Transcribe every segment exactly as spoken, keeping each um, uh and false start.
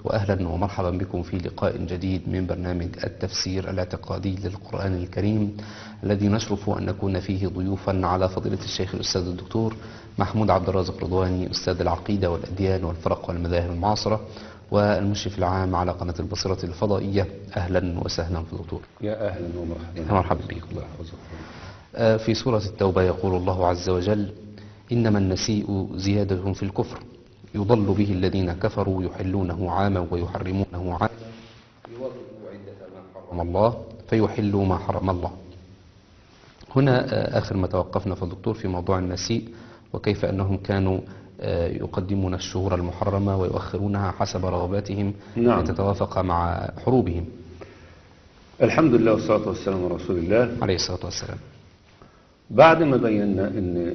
وأهلا ومرحبا بكم في لقاء جديد من برنامج التفسير الاعتقادي للقرآن الكريم، الذي نشرف أن نكون فيه ضيوفا على فضيلة الشيخ الأستاذ الدكتور محمود عبد الرازق رضواني، أستاذ العقيدة والأديان والفرق والمذاهب المعاصرة والمشرف العام على قناة البصيرة الفضائية. أهلا وسهلا في الدكتور. يا أهلا ومرحبا. مرحبا بكم. في سورة التوبة يقول الله عز وجل: إنما النسيء زيادة في الكفر يضل به الذين كفروا يحلونه عاما ويحرمونه عاما ليواطئوا عدة ما حرم الله فيحلوا ما حرم الله. هنا آخر ما توقفنا في الدكتور في موضوع النسيء، وكيف أنهم كانوا يقدمون الشهور المحرمة ويؤخرونها حسب رغباتهم. نعم. لتتوافق مع حروبهم. الحمد لله والصلاة والسلام على رسول الله عليه الصلاة والسلام. بعد ما بينا أن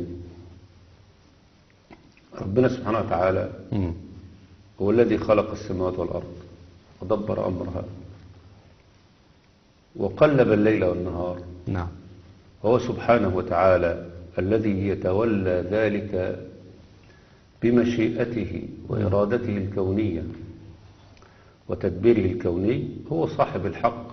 ربنا سبحانه وتعالى مم. هو الذي خلق السماوات والأرض ودبر أمرها وقلب الليل والنهار، نعم. هو سبحانه وتعالى الذي يتولى ذلك بمشيئته وإرادته الكونية وتدبيره الكوني، هو صاحب الحق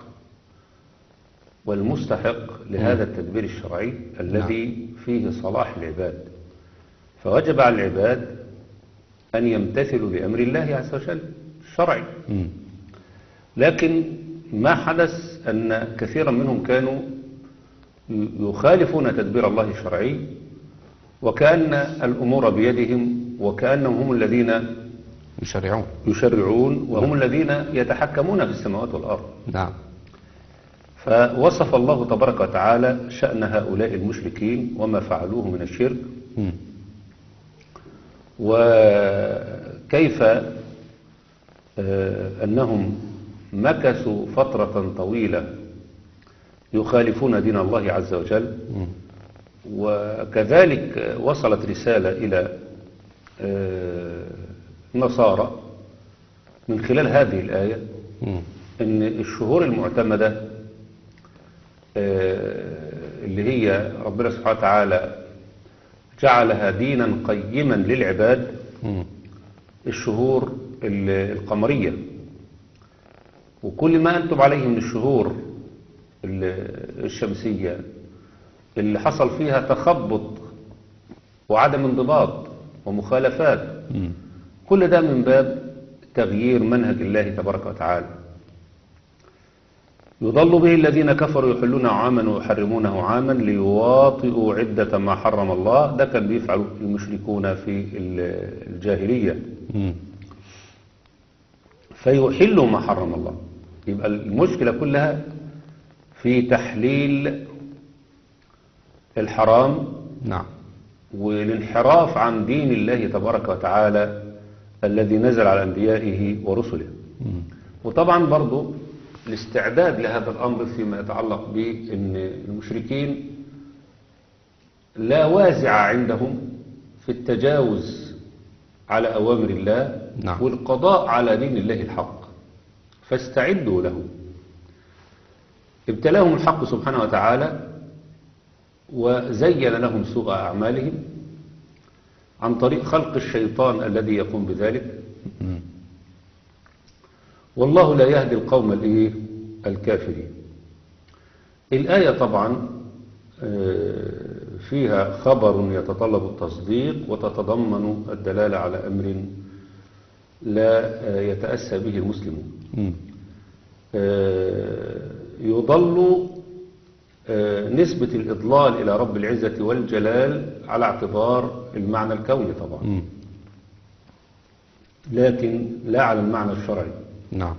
والمستحق لهذا التدبير الشرعي الذي فيه صلاح العباد، فوجب على العباد أن يمتثلوا لأمر الله عز وجل الشرعي. مم. لكن ما حدث أن كثيرا منهم كانوا يخالفون تدبير الله الشرعي، وكأن الأمور بيدهم، وكأنهم هم الذين يشرعون يشرعون وهم الذين يتحكمون في السماوات والأرض. نعم. فوصف الله تبارك وتعالى شأن هؤلاء المشركين وما فعلوه من الشرك، مم. وكيف أنهم مكثوا فترة طويلة يخالفون دين الله عز وجل. مم. وكذلك وصلت رسالة إلى النصارى من خلال هذه الآية مم. أن الشهور المعتمدة اللي هي ربنا سبحانه وتعالى جعلها دينا قيما للعباد، مم. الشهور القمرية، وكل ما أنتم عليه من الشهور الشمسية اللي حصل فيها تخبط وعدم انضباط ومخالفات، مم. كل ده من باب تغيير منهج الله تبارك وتعالى. يضل به الذين كفروا يحلونه عاما ويحرمونه عاما ليواطئوا عدة ما حرم الله. ده كان بيفعل المشركون في الجاهلية، مم. فيحلوا ما حرم الله. يبقى المشكلة كلها في تحليل الحرام، نعم. والانحراف عن دين الله تبارك وتعالى الذي نزل على أنبيائه ورسله. مم. وطبعا برضو الاستعداد لهذا الأمر فيما يتعلق بأن المشركين لا وازع عندهم في التجاوز على أوامر الله، نعم. والقضاء على دين الله الحق، فاستعدوا له. ابتلاهم الحق سبحانه وتعالى وزين لهم سوء أعمالهم عن طريق خلق الشيطان الذي يقوم بذلك. مم. والله لا يهدي القوم الايه الكافرين. الآية طبعا فيها خبر يتطلب التصديق وتتضمن الدلالة على أمر لا يتأسى به المسلمون. مم. يضل نسبة الإضلال إلى رب العزة والجلال على اعتبار المعنى الكوني طبعا، مم. لكن لا على المعنى الشرعي. نعم.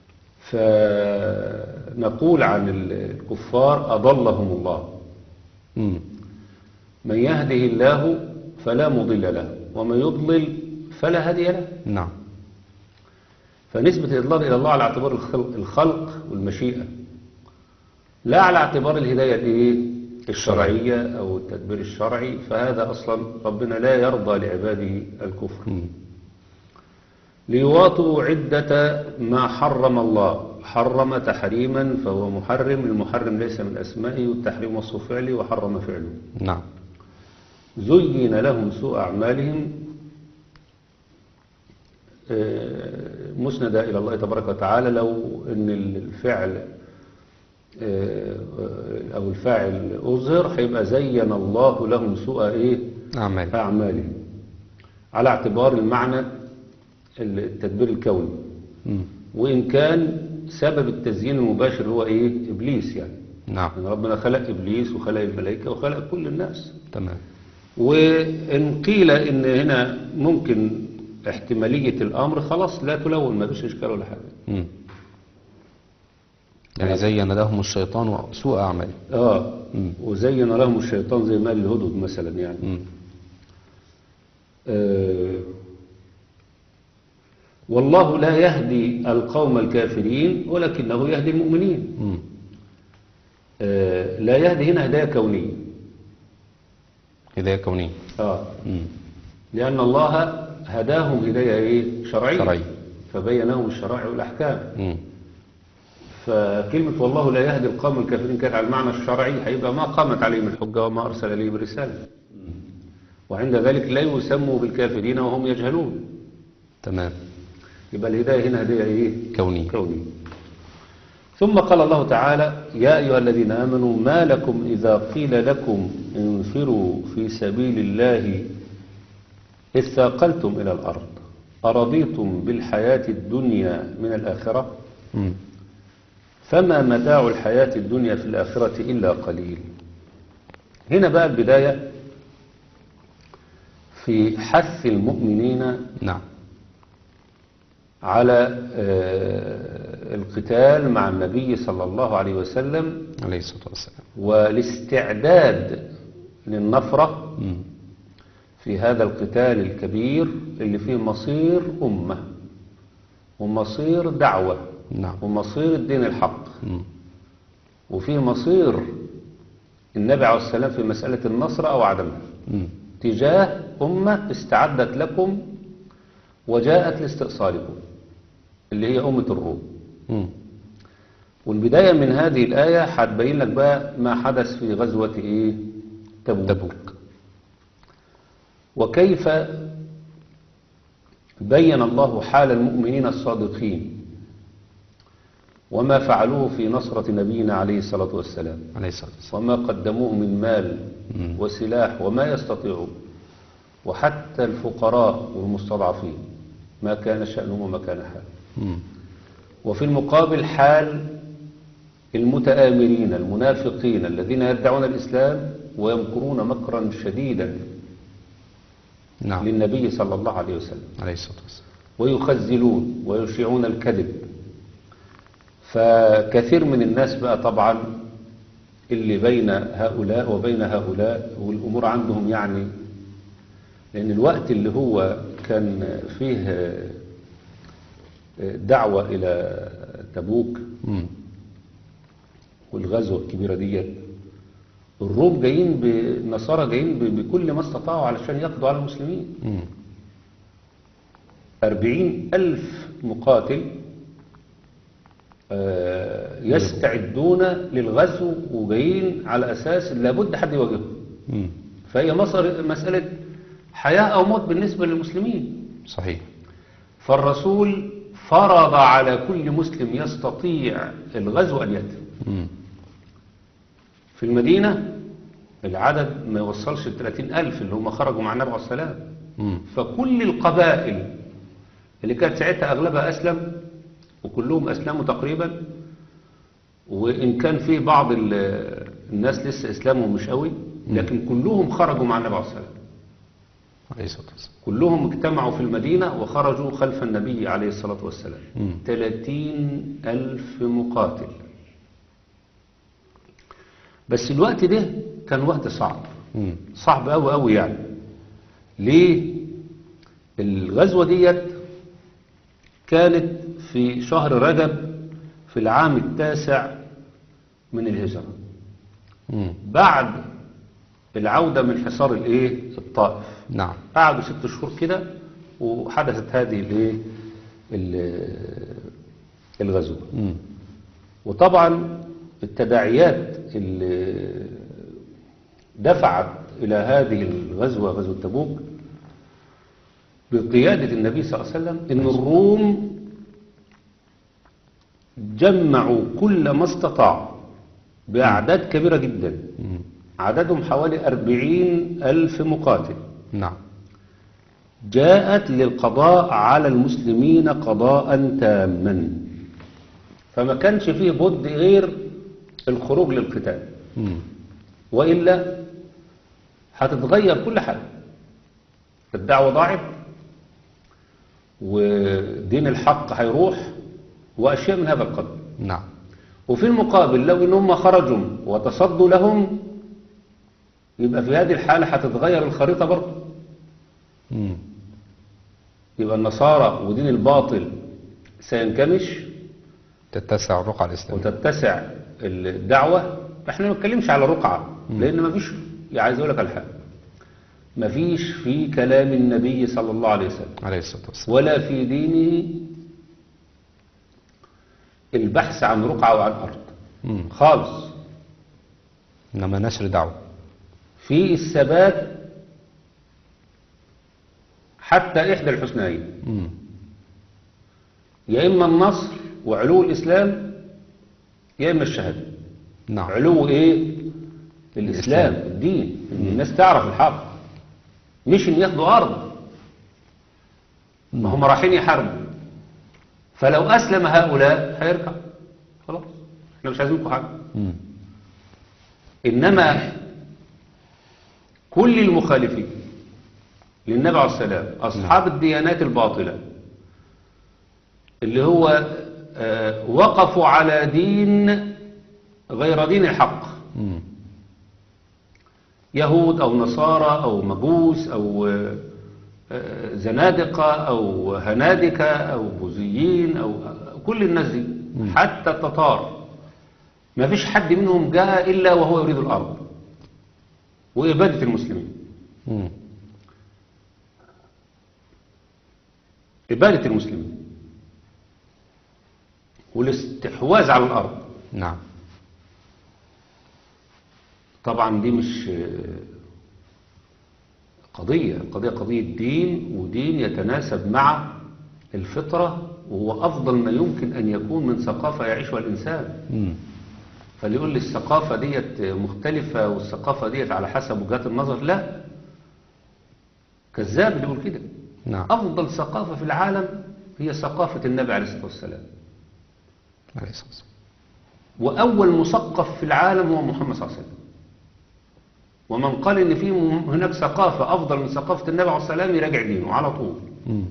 فنقول عن الكفار أضلهم الله. مم. من يهده الله فلا مضل له ومن يضلل فلا هادي له. نعم. فنسبة الإضلال إلى الله على اعتبار الخلق, الخلق والمشيئة، لا على اعتبار الهداية الإيه؟ الشرعية أو التدبير الشرعي. فهذا أصلا ربنا لا يرضى لعباده الكفر. مم. ليواطئوا عدة ما حرم الله. حرم تحريما فهو محرم، المحرم ليس من أسمائه، والتحريم وصف فعله وحرم فعله. نعم. زين لهم سوء أعمالهم. مسندة إلى الله تبارك وتعالى لو أن الفعل أو الفاعل أظهر هيبقى زين الله لهم سوء إيه؟ أعمال أعمالهم، على اعتبار المعنى التدبير الكوني. مم. وإن كان سبب التزيين المباشر هو إيه؟ إبليس يعني. نعم. يعني ربنا خلق إبليس وخلق الملائكة وخلق كل الناس. تمام. وإن قيل إن هنا ممكن احتمالية الأمر خلاص لا تلون، ما فيش إشكال ولا حاجة. مم. يعني زين لهم الشيطان سوء أعمال. آه مم. وزين لهم الشيطان زي ما قال الهدهد مثلا يعني. مم. آه والله لا يهدي القوم الكافرين ولكنه يهدي المؤمنين. مم. آه لا يهدي هنا هداية كونية. هداية كونية. آه مم. لأن الله هداهم هداية إيه؟ شرعية. شرعية. فبين لهم الشرائع والأحكام. مم. فكلمة والله لا يهدي القوم الكافرين كانت على المعنى الشرعي، هيبقى ما قامت عليهم الحجة وما أرسل إليهم الرسالة. وعند ذلك لا يسموا بالكافرين وهم يجهلون. تمام. يبقى الهداية هنا هداية إيه؟ كونية. كونية. ثم قال الله تعالى: يا أيها الذين آمنوا ما لكم إذا قيل لكم انفروا في سبيل الله إذ ثاقلتم إلى الأرض أرضيتم بالحياة الدنيا من الآخرة مم. فما متاع الحياة الدنيا في الآخرة إلا قليل. هنا بقى البداية في حث المؤمنين نعم. على القتال مع النبي صلى الله عليه وسلم عليه الصلاة والسلام، والاستعداد للنفرة مم. في هذا القتال الكبير اللي فيه مصير أمة ومصير دعوة نعم. ومصير الدين الحق، مم. وفيه مصير النبي عليه السلام في مسألة النصر أو عدمها مم. تجاه أمة استعدت لكم وجاءت لاستئصالكم اللي هي أمة الروم. مم. والبداية من هذه الآية هتبين لك بقى ما حدث في غزوة إيه؟ تبوك. تبوك. وكيف بين الله حال المؤمنين الصادقين وما فعلوه في نصرة نبينا عليه الصلاة والسلام عليه الصلاة والسلام، وما قدموه من مال مم. وسلاح وما يستطيعون، وحتى الفقراء والمستضعفين ما كان شأنهم وما كان حالهم. مم. وفي المقابل حال المتآمرين المنافقين الذين يدعون الإسلام ويمكرون مكرا شديدا نعم. للنبي صلى الله عليه وسلم عليه الصلاة والسلام، ويخزلون ويشيعون الكذب. فكثير من الناس بقى طبعا اللي بين هؤلاء وبين هؤلاء والأمور عندهم يعني، لأن الوقت اللي هو كان فيه دعوة إلى تبوك مم. والغزوة الكبيرة دي، الروم جايين بالنصارى جايين بكل ما استطاعوا علشان يقضوا على المسلمين. مم. أربعين ألف مقاتل يستعدون للغزو وجايين على أساس لابد حد يواجههم. مم. فهي مصر مسألة حياة أو موت بالنسبة للمسلمين. صحيح. فالرسول فرض على كل مسلم يستطيع الغزو أن يأتي. مم. في المدينة العدد ما يوصلش ثلاثين ألف اللي هم خرجوا مع النبي عليه السلام. مم. فكل القبائل اللي كانت ساعتها أغلبها أسلم وكلهم أسلموا تقريبا، وإن كان فيه بعض الناس لسه إسلامهم مش قوي، لكن كلهم خرجوا مع النبي عليه السلام. عليه الصلاة والسلام. كلهم اجتمعوا في المدينة وخرجوا خلف النبي عليه الصلاة والسلام. مم. ثلاثين ألف مقاتل. بس الوقت ده كان وقت صعب. مم. صعب قوي قوي يعني. ليه؟ الغزوة ديت كانت في شهر رجب في العام التاسع من الهجرة، مم. بعد العودة من حصار الايه الطائف. نعم. قعدوا ست شهور كده وحدثت هذه الايه الغزوة. مم. وطبعا التداعيات اللي دفعت إلى هذه الغزوة غزوة تبوك بقيادة النبي صلى الله عليه وسلم إن الروم جمعوا كل ما استطاعوا بأعداد كبيرة جدا، مم. عددهم حوالي أربعين ألف مقاتل، نعم. جاءت للقضاء على المسلمين قضاء تاما، فما كانش فيه بد غير الخروج للقتال، مم. وإلا هتتغير كل حاجة. الدعوة ضاعت ودين الحق هيروح وأشياء من هذا القبيل. نعم. وفي المقابل لو إنهم خرجوا وتصدوا لهم، يبقى في هذه الحالة هتتغير الخريطة برضه. مم. يبقى النصارى ودين الباطل سينكمش تتسع الرقعة الإسلامية. وتتسع الدعوة. احنا ما بنتكلمش على رقعة، لأن ما فيش، عايز أقول لك على حاجة، ما فيش في كلام النبي صلى الله عليه وسلم عليه الصلاة والسلام ولا في دينه البحث عن رقعة وعن أرض مم. خالص. إنما نشر دعوة. في الثبات حتى إحدى الحسنيين، مم. يا إما النصر وعلو الإسلام، يا إما الشهادة. نعم. علو إيه؟ الإسلام، الدين، إن الناس تعرف الحق، مش إن ياخدوا أرض. ما هم رايحين يحاربوا، فلو أسلم هؤلاء هيرجع خلاص، احنا مش عايزينكم حاجة. مم. إنما كل المخالفين للنبي عليه السلام، أصحاب الديانات الباطلة اللي هو آه وقفوا على دين غير دين الحق، مم. يهود أو نصارى أو مجوس أو آه آه زنادقة أو هنادكة أو بوذيين أو آه كل الناس دي، حتى التتار ما فيش حد منهم جاء إلا وهو يريد الأرض وإبادة المسلمين. مم. إبادة المسلمين والاستحواذ على الأرض. نعم. طبعا دي مش قضية، القضية قضية دين، ودين يتناسب مع الفطرة، وهو أفضل ما يمكن أن يكون من ثقافة يعيشها الإنسان. مم. فاللي يقول لي الثقافة ديت مختلفة والثقافة ديت على حسب وجهات النظر، لا، كذاب اللي يقول كده. نعم. أفضل ثقافة في العالم هي ثقافة النبي عليه الصلاة والسلام، عليه الصلاة والسلام. وأول مثقف في العالم هو محمد صلى الله عليه وسلم. ومن قال إن في هناك ثقافة أفضل من ثقافة النبي عليه الصلاة والسلام يراجع دينه على طول. مم.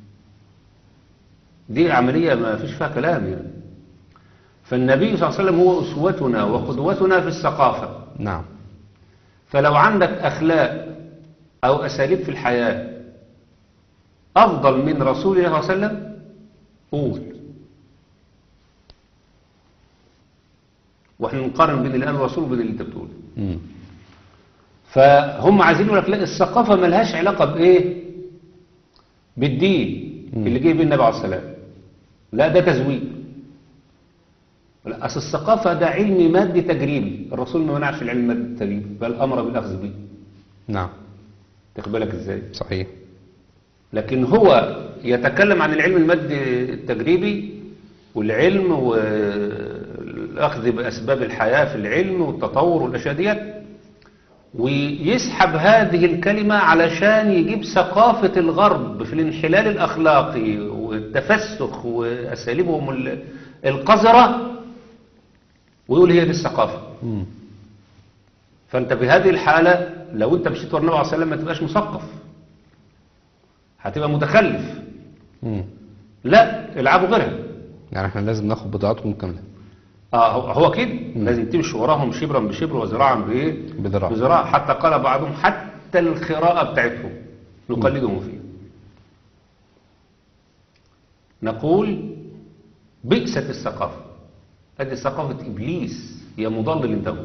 دي عملية ما فيش فيها كلام يعني. فالنبي صلى الله عليه وسلم هو أسوتنا وقدوتنا في الثقافة. نعم. فلو عندك أخلاق أو أساليب في الحياة أفضل من رسول الله صلى الله عليه وسلم قول. واحنا نقارن بين الآن الرسول وبين اللي انت بتقوله. مم. فهم عايزين يقول لك لا، الثقافة ملهاش علاقة بإيه؟ بالدين اللي جه بيه النبي عليه الصلاة والسلام. لا، ده تزويق. لا، أصل الثقافة ده علم مادي تجريبي، الرسول ما منعش العلم المادي التجريبي بل أمر بالأخذ به. نعم. تاخد بالك إزاي؟ صحيح. لكن هو يتكلم عن العلم المادي التجريبي والعلم والأخذ بأسباب الحياة في العلم والتطور والأشياء ديت، ويسحب هذه الكلمة علشان يجيب ثقافة الغرب في الانحلال الأخلاقي والتفسخ وأساليبهم ال- القذرة، ويقول هي دي الثقافة. مم. فأنت بهذه الحالة لو أنت مشيت ورا النبي عليه الصلاة والسلام ما تبقاش مثقف، هتبقى متخلف. مم. لا، العبوا غيرها. يعني احنا لازم ناخد بضاعتهم كاملة. اه هو- هو كده لازم تمشي وراهم شبرا بشبر وذراعا بايه؟ بذراع. بذراع. حتى قال بعضهم حتى القراءة بتاعتهم نقلدهم فيها. نقول بئست الثقافة، هذه ثقافة إبليس، هي مضلل انتهوا.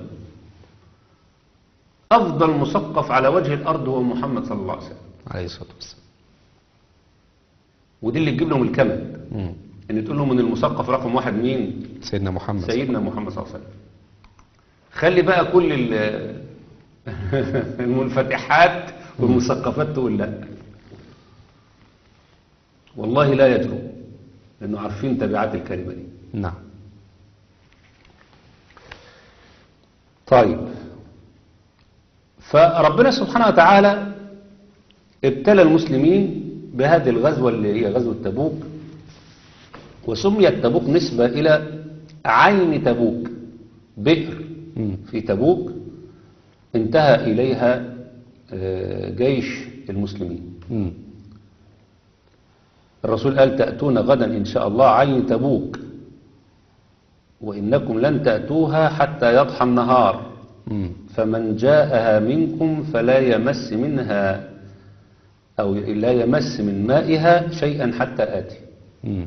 أفضل مثقف على وجه الأرض هو محمد صلى الله عليه وسلم، عليه الصلاة والسلام. ودي اللي تجيب لهم الكمل، مم. ان تقول لهم ان المثقف رقم واحد مين؟ سيدنا محمد. سيدنا محمد صلى الله عليه وسلم. خلي بقى كل ال- المنفتحات والمثقفات تقول لا. والله لا يدروا، لأنه عارفين تبعات الكلمة دي. نعم. طيب، فربنا سبحانه وتعالى ابتلى المسلمين بهذه الغزوة اللي هي غزوة تبوك، وسميت تبوك نسبة إلى عين تبوك، بئر مم. في تبوك انتهى إليها آه، جيش المسلمين. مم. الرسول قال تأتون غدا إن شاء الله عين تبوك، وإنكم لن تأتوها حتى يضحى النهار، مم. فمن جاءها منكم فلا يمس منها أو لا يمس من مائها شيئا حتى آتي. مم.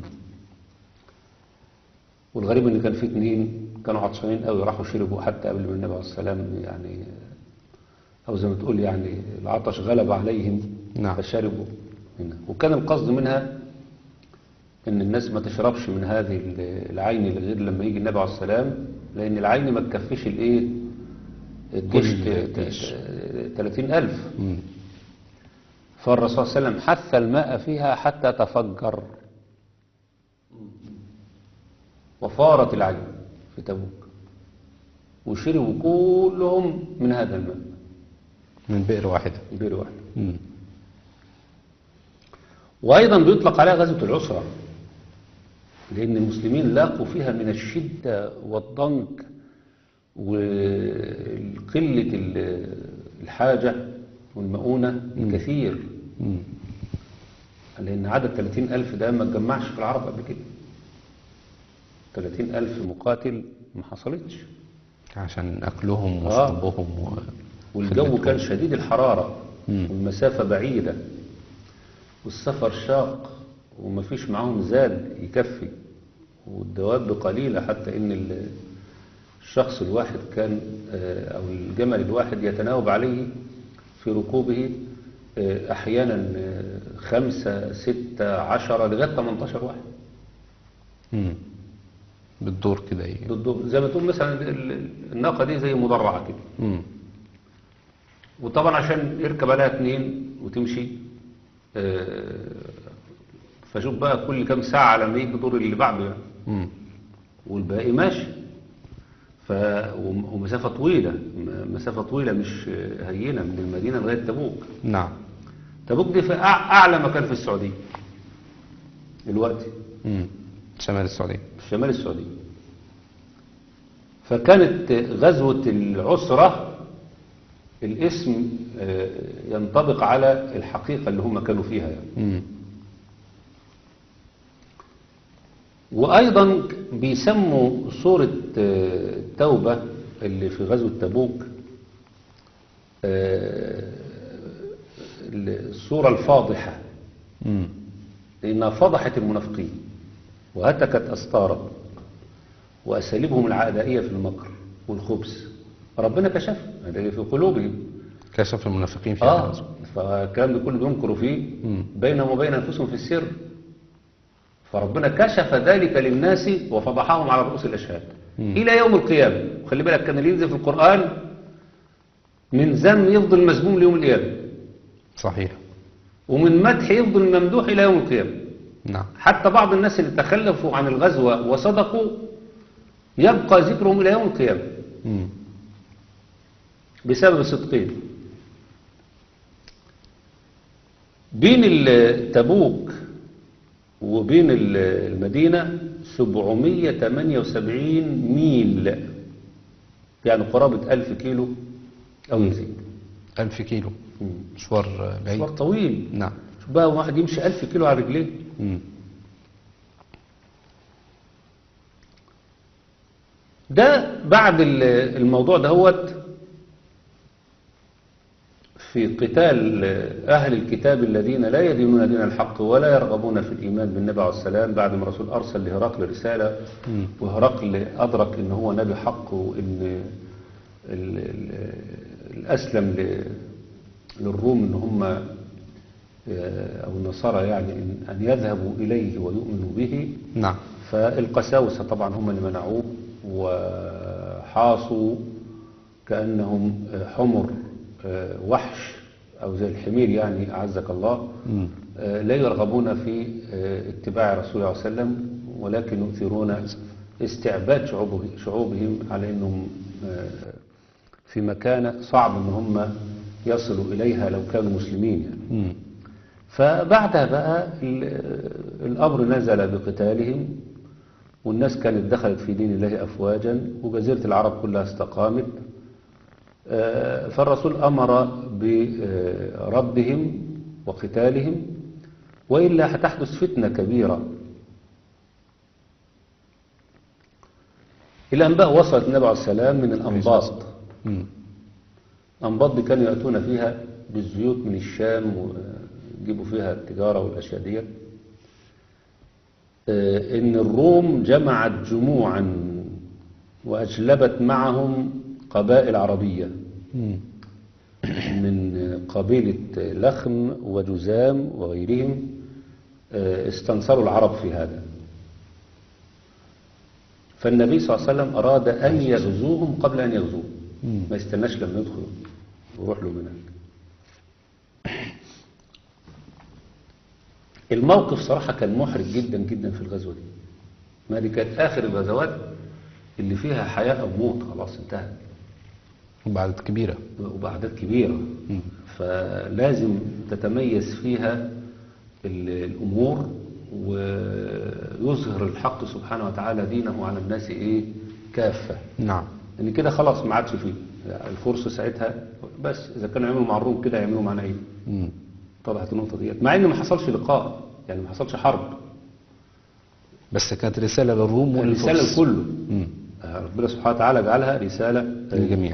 والغريب ان كان في اتنين كانوا عطشانين قوي، راحوا شربوا حتى قبل ما النبي عليه السلام، يعني او زي ما تقول يعني العطش غلب عليهم. نعم. فشربوا منها، وكان القصد منها ان الناس ما تشربش من هذه العين غير لما يجي النبي عليه السلام، لان العين ما تكفيش الايه الجيش كل الجيش. ثلاثين ألف. مم. فالرسول صلى الله عليه وسلم حث الماء فيها حتى تفجر، وفارت العين في تبوك، وشربوا كلهم من هذا الماء من بئر واحدة. بئر واحد. مم. وأيضا بيطلق عليها غزوة العسرة، لأن المسلمين لاقوا فيها من الشدة والضنك وقلة الحاجة والمؤونة الكثير، مم. لأن عدد ثلاثين ألف ده ما تجمعش في العرب قبل كده. ثلاثين ألف مقاتل ما حصلتش، عشان أكلهم آه. وشربهم و... والجو خدمتهم. كان شديد الحرارة، مم. والمسافة بعيدة، والسفر شاق، ومفيش معاهم زاد يكفي، والدواب قليلة، حتى إن ال- الشخص الواحد كان آه، أو الجمل الواحد يتناوب عليه في ركوبه آه، أحيانا آه، خمسة ستة عشرة لغاية ثمانية عشر واحد. مم. بالدور كده ايه. ضد- زي ما تقول مثلا ال- ال- الناقة دي زي مدرعة كده، مم. وطبعا عشان يركب عليها اتنين وتمشي آه، فشوف بقى كل كام ساعة لما يجي دور اللي بعده يعني، مم. والباقي ماشي. ف وم- ومسافة طويلة، م- مسافة طويلة مش آه، هينة، من المدينة لغاية تبوك. نعم. تبوك دي في أع- أعلى مكان في السعودية دلوقتي، مم. شمال السعودية. في شمال السعودية. فكانت غزوة العسرة الاسم آه، ينطبق على الحقيقة اللي هم كانوا فيها يعني. مم. وأيضا بيسموا سورة آه، التوبة اللي في غزوة تبوك آه، السورة الفاضحة، مم. لأنها فضحت المنافقين وهتكت أستارهم وأساليبهم العدائية في المكر والخبث. ربنا كشف هذا في قلوبهم. كشف المنافقين في آه هذا. فالكلام ده كله بينكروا فيه مم. بينهم وبين أنفسهم في السر، فربنا كشف ذلك للناس وفضحهم على رؤوس الأشهاد مم. إلى يوم القيامة. وخلي بالك كان اللي ينزل في القرآن من ذم يفضل مذموم ليوم القيامة، صحيح. ومن مدح يفضل ممدوح إلى يوم القيامة. نعم. حتى بعض الناس اللي تخلفوا عن الغزوة وصدقوا يبقى ذكرهم إلى يوم القيامة مم. بسبب صدقهم. بين ال- تبوك وبين ال- المدينة سبعمية وثمانية وسبعين ميل، يعني قرابة ألف كيلو أو يزيد. ألف كيلو. مم. مشوار بعيد. مشوار طويل. نعم. شوف بقى واحد يمشي ألف كيلو على رجليه. مم. ده بعد ال- الموضوع دهوت في قتال أهل الكتاب الذين لا يدينون دين الحق ولا يرغبون في الإيمان بالنبي عليه السلام، بعد ما الرسول أرسل لهرقل رسالة، مم. وهرقل أدرك إن هو نبي حق، وإن ال- ال- الأسلم ل- للروم إن هم آه، أو النصارى يعني إن- أن يذهبوا إليه ويؤمنوا به. نعم. فالقساوسة طبعا هم اللي منعوه وحاصوا كأنهم حمر وحش أو زي الحمير يعني أعزك الله، مم. آه، لا يرغبون في آه، اتباع رسول الله صلى الله عليه وسلم، ولكن يؤثرون استعباد شعوبه- شعوبهم على أنهم آه، في مكانة صعب أن هم يصلوا إليها لو كانوا مسلمين يعني. مم. فبعدها بقى ال- الأمر نزل بقتالهم، والناس كانت دخلت في دين الله أفواجا، وجزيرة العرب كلها استقامت. آه، فالرسول أمر بردهم وقتالهم، وإلا هتحدث فتنة كبيرة. الأنباء وصلت النبي عليه السلام من الأنباط. مم. الأنباط دي كانوا يأتون فيها بالزيوت من الشام ويجيبوا فيها التجارة والأشياء دي. آه، إن الروم جمعت جموعا وأجلبت معهم قبائل عربية مم. من قبيلة لخم وجزام وغيرهم، آه، استنصروا العرب في هذا. فالنبي صلى الله عليه وسلم أراد أن يغزوهم قبل أن يغزوه، مم. ما يستناش لما يدخلوا ويروح له هناك. الموقف صراحة كان محرج جدا جدا في الغزوة دي. ما دي كانت آخر الغزوات اللي فيها حياة أو موت، خلاص انتهت، وبعدد كبيرة. وبأعداد كبيرة. مم. فلازم تتميز فيها ال- الأمور، ويظهر الحق سبحانه وتعالى دينه على الناس إيه كافة. نعم. ان كده خلاص ما عادش فيه يعني الفرصة ساعتها، بس إذا كانوا يعملوا مع الروم كده يعملوا معنا إيه؟ مم. طلعت النقطة ديت، مع إن ما حصلش لقاء، يعني ما حصلش حرب، بس كانت رسالة للروم وللفرس. رسالة لكله. مم. آه، ربنا سبحانه وتعالى جعلها رسالة للجميع.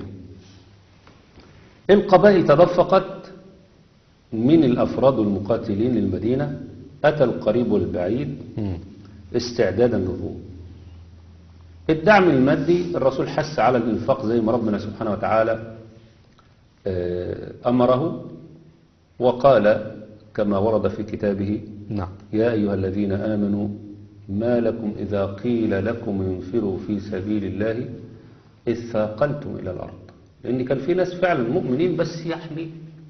القبائل تدفقت من الأفراد والمقاتلين للمدينة، أتى القريب والبعيد مم. استعدادا للروم. الدعم المادي، الرسول حث على الإنفاق زي ما ربنا سبحانه وتعالى آه، أمره، وقال كما ورد في كتابه: نعم. يا أيها الذين آمنوا ما لكم إذا قيل لكم انفروا في سبيل الله إذ ثاقلتم إلى الأرض. لأن كان في ناس فعلا مؤمنين، بس يعني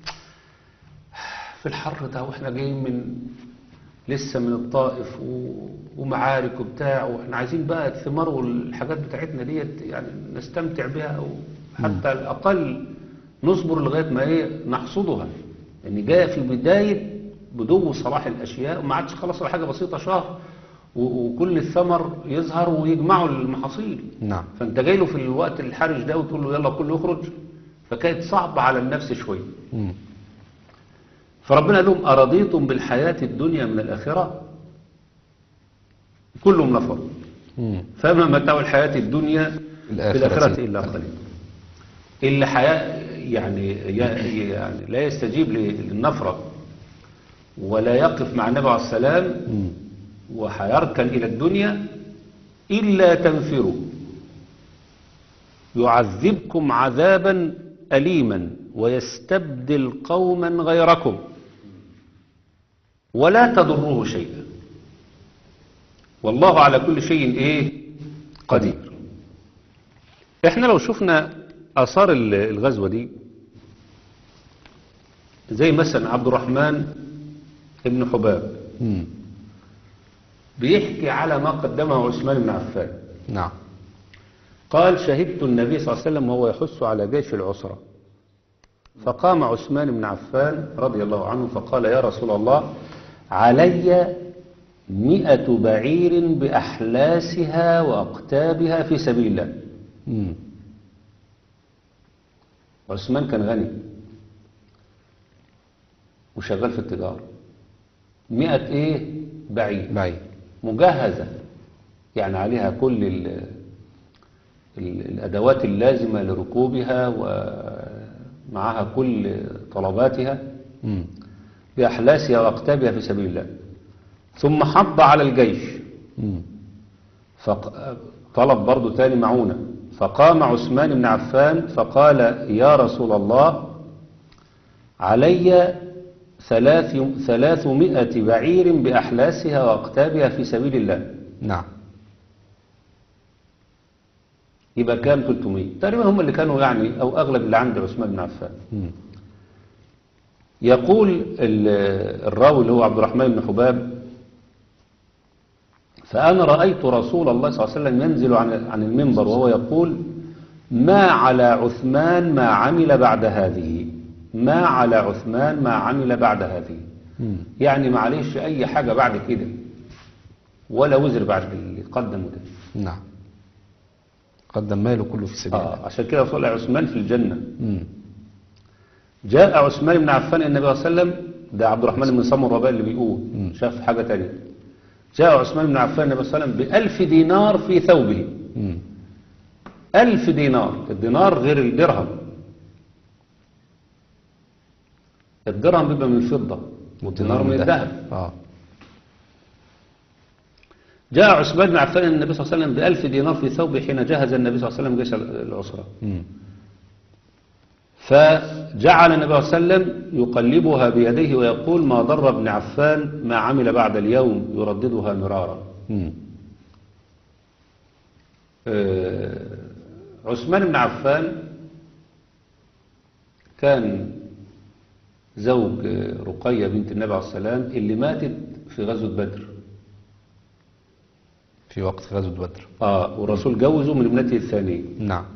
في الحر ده واحنا جايين من لسه من الطائف و- ومعارك وبتاع، واحنا عايزين بقى الثمار والحاجات بتاعتنا ديت يعني نستمتع بها، او حتى على الأقل نصبر لغاية ما ايه نحصدها. يعني جاء في بداية بدو صلاح الأشياء، وما عادش خلاص على حاجة بسيطة شهر و- وكل الثمر يظهر ويجمعوا المحاصيل. نعم. فانت جاي له في الوقت الحرج ده وتقول له يلا كله يخرج، فكانت صعبة على النفس شوية. مم. فربنا قال لهم: أرضيتم بالحياة الدنيا من الآخرة؟ كلهم نفروا. مم. فما متاع الحياة الدنيا في الآخرة الآخرة إلا قليل. اللي حياة يعني يعني لا يستجيب للنفرة ولا يقف مع النبي عليه السلام مم. وحيركن إلى الدنيا، إلا تنفروا يعذبكم عذابا أليما ويستبدل قوما غيركم ولا تضروه شيئا والله على كل شيء إيه قدير. احنا لو شفنا آثار الغزوة دي، زي مثلا عبد الرحمن ابن حباب مم. بيحكي على ما قدمه عثمان بن عفان. نعم. قال: شهدت النبي صلى الله عليه وسلم وهو يحث على جيش العسرة، فقام عثمان بن عفان رضي الله عنه فقال: يا رسول الله، علي مئة بعير بأحلاسها وأقتابها في سبيل الله. مم. عثمان كان غني وشغال في التجارة. مئة ايه بعير بعيد. مجهزة، يعني عليها كل ال ال الأدوات اللازمة لركوبها ومعها كل طلباتها مم. بأحلاسها وأقتابها في سبيل الله. ثم حض على الجيش، مم. فطلب برضو تاني معونة. فقام عثمان بن عفان فقال: يا رسول الله، علي ثلاث ثلاثمائة بعير بأحلاسها وأقتابها في سبيل الله. نعم. يبقى كام؟ ثلاثمائة تقريبا هم اللي كانوا يعني، أو أغلب اللي عند عثمان بن عفان. مم. يقول ال- الراوي اللي هو عبد الرحمن بن حباب: فأنا رأيت رسول الله صلى الله عليه وسلم ينزل عن عن المنبر وهو يقول: ما على عثمان ما عمل بعد هذه، ما على عثمان ما عمل بعد هذه. مم. يعني معلش أي حاجة بعد كده ولا وزر بعد اللي قدمه ده. نعم. قدم ماله كله في سبيل الله. آه عشان كده صلى عثمان في الجنة. مم. جاء عثمان بن عفان النبي صلى الله عليه وسلم، ده عبد الرحمن بن سمر الرباء اللي بيقول مم. شاف حاجة تانية. جاء عثمان بن عفان النبي صلى الله عليه وسلم بألف دينار في ثوبه. مم. ألف دينار، الدينار غير الدرهم. الدرهم بيبقى من الفضة والدينار من الذهب. اه. جاء عثمان بن عفان النبي صلى الله عليه وسلم بألف دينار في ثوبه حين جهز النبي صلى الله عليه وسلم جيش العسرة. مم. فجعل النبي صلى الله عليه وسلم يقلبها بيديه ويقول: ما ضر ابن عفان ما عمل بعد اليوم، يرددها مرارا. مم. آه، عثمان بن عفان كان زوج رقية بنت النبي عليه السلام اللي ماتت في غزوة بدر. في وقت غزوة بدر. اه والرسول جوزه من ابنته الثانية. نعم.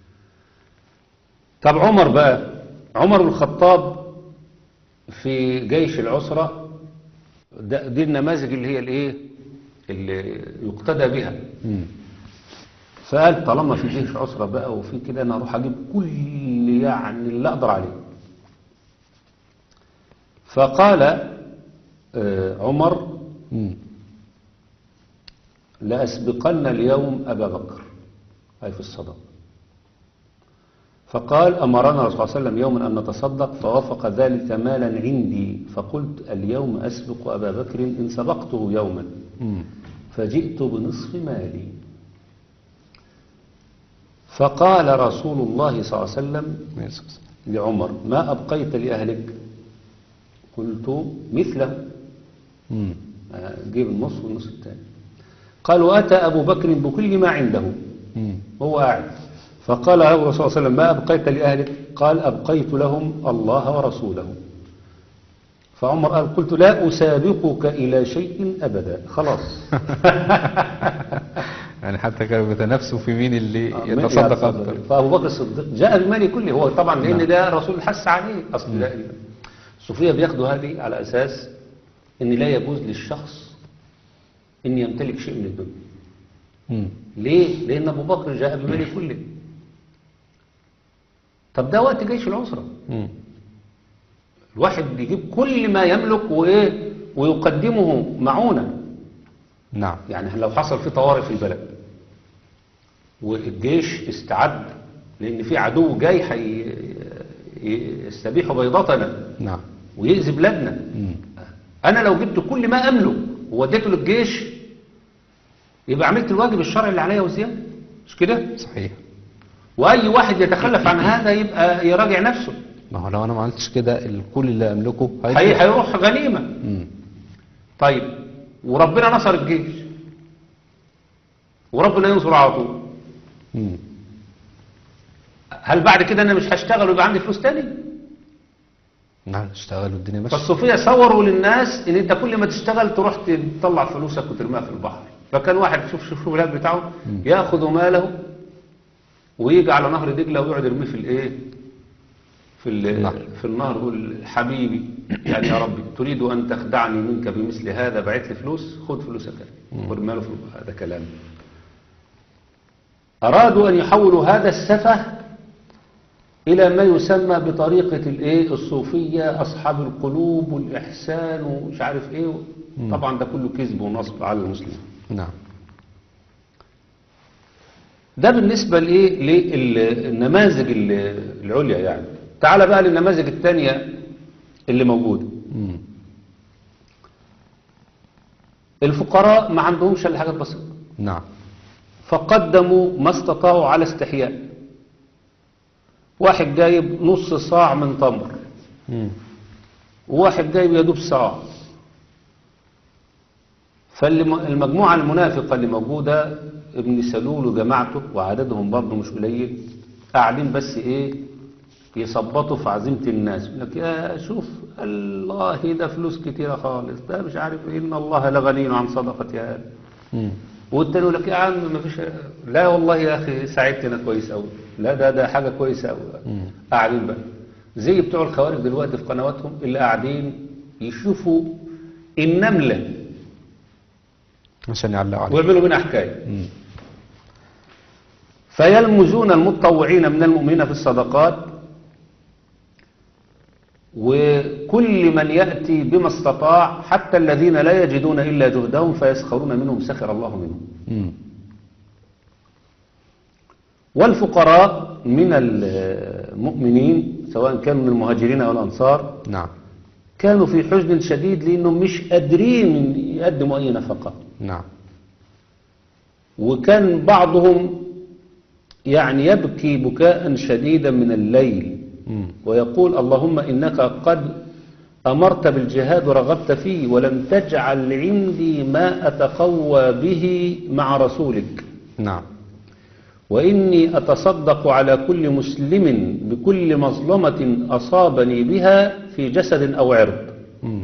طب عمر بقى، عمر بن الخطاب في جيش العسرة، ده- دي النماذج اللي هي الايه اللي يقتدى بها. مم. فقال طالما في جيش عسرة بقى وفي كده انا اروح اجيب كل يعني اللي اقدر عليه. فقال آه، عمر: مم. لأسبقن اليوم أبا بكر، أي في الصدقة. فقال: أمرنا الرسول صلى الله عليه وسلم يوما أن نتصدق، فوافق ذلك مالا عندي، فقلت اليوم أسبق أبا بكر إن سبقته يوما، مم. فجئت بنصف مالي. فقال رسول الله صلى الله عليه وسلم يسوس. لعمر: ما أبقيت لأهلك؟ قلت مثله، مم. جيب النص والنص الثاني. قال: وأتى أبو بكر بكل ما عنده، مم. هو قاعد. فقال له الرسول صلى الله عليه وسلم: ما أبقيت لأهلك؟ قال: أبقيت لهم الله ورسوله. فعمر قال: قلت لا أسابقك إلى شيء أبدا، خلاص. يعني حتى كانوا بيتنافسوا في مين اللي يتصدق أكثر. فأبو بكر الصديق جاء بماله كله، هو طبعا لأن نعم. ده الرسول حس عليه. أصل ده الصوفية بياخدوا هذه على أساس أن لا يجوز للشخص أن يمتلك شيء من الدنيا. مم. ليه؟ لأن أبو بكر جاء بماله كله. طب ده وقت جيش العسرة، مم. الواحد يجيب كل ما يملك وإيه ويقدمه معونة. نعم. يعني لو حصل في طوارئ في البلد والجيش استعد لأن في عدو جاي حي- يستبيح بيضتنا نعم. ويأذي بلادنا، مم. أنا لو جبت كل ما أملك ووديته للجيش يبقى عملت الواجب الشرعي اللي عليا وزيادة، مش كده؟ صحيح. وأي واحد يتخلف عن هذا يبقى يراجع نفسه. ما هو لو أنا ما عملتش كده الكل اللي أملكه هي هيروح. هيروح غنيمة. مم. طيب وربنا نصر الجيش وربنا ينصر على طول، مم. هل بعد كده أنا مش هشتغل ويبقى عندي فلوس تاني؟ نعم. اشتغلوا الدنيا ماشية. فالصوفية صوروا للناس ان انت كل ما تشتغل تروح تطلع فلوسك وترميها في البحر. فكان واحد شوف شوف شوف الهاب بتاعه ياخذ ماله ويجي على نهر دجلة ويقعد يرميه في الايه في النهر. في النهر، يقول حبيبي يعني يا ربي تريد ان تخدعني منك بمثل هذا، بعت لي فلوس، خد فلوسك وارمي له في البحر. هذا كلام. ارادوا ان يحولوا هذا السفه إلى ما يسمى بطريقة الإيه الصوفية، أصحاب القلوب والإحسان ومش عارف إيه. طبعا ده كله كذب ونصب على المسلمين. نعم. ده بالنسبة لإيه للنماذج العليا. يعني تعال بقى للنماذج الثانية اللي موجودة. مم. الفقراء ما عندهمش إلا حاجات بسيطة، نعم. فقدموا ما استطاعوا على استحياء. واحد جايب نص صاع من تمر، مم. وواحد جايب يدوب صاع. فالمجموعة المنافقة اللي موجودة ابن سلول وجماعته وعددهم برضه مش قليل، قاعدين بس ايه يثبطوا في عزيمة الناس، يقول لك يا شوف الله ده فلوس كتيرة خالص، ده مش عارف إيه، إن الله لغني عن صدقة هذا. مم. والتاني يقول لك يا عم ما فيش، لا والله يا أخي ساعدتنا كويس أوي، لا ده ده حاجة كويسة أوي. مم. قاعدين بقى زي بتوع الخوارج دلوقتي في قنواتهم اللي قاعدين يشوفوا النملة عشان يعلقوا عليه. ويعملوا منها حكاية. مم. فيلمزون المتطوعين من المؤمنين في الصدقات، وكل من يأتي بما استطاع حتى الذين لا يجدون إلا جهدهم فيسخرون منهم سخر الله منهم. مم. والفقراء من المؤمنين سواء كانوا من المهاجرين أو الأنصار نعم. كانوا في حزن شديد لأنهم مش قادرين يقدموا أي نفقة. نعم. وكان بعضهم يعني يبكي بكاء شديدا من الليل مم. ويقول اللهم إنك قد أمرت بالجهاد ورغبت فيه ولم تجعل عندي ما أتقوى به مع رسولك، نعم. وإني أتصدق على كل مسلم بكل مظلمة أصابني بها في جسد أو عرض. مم.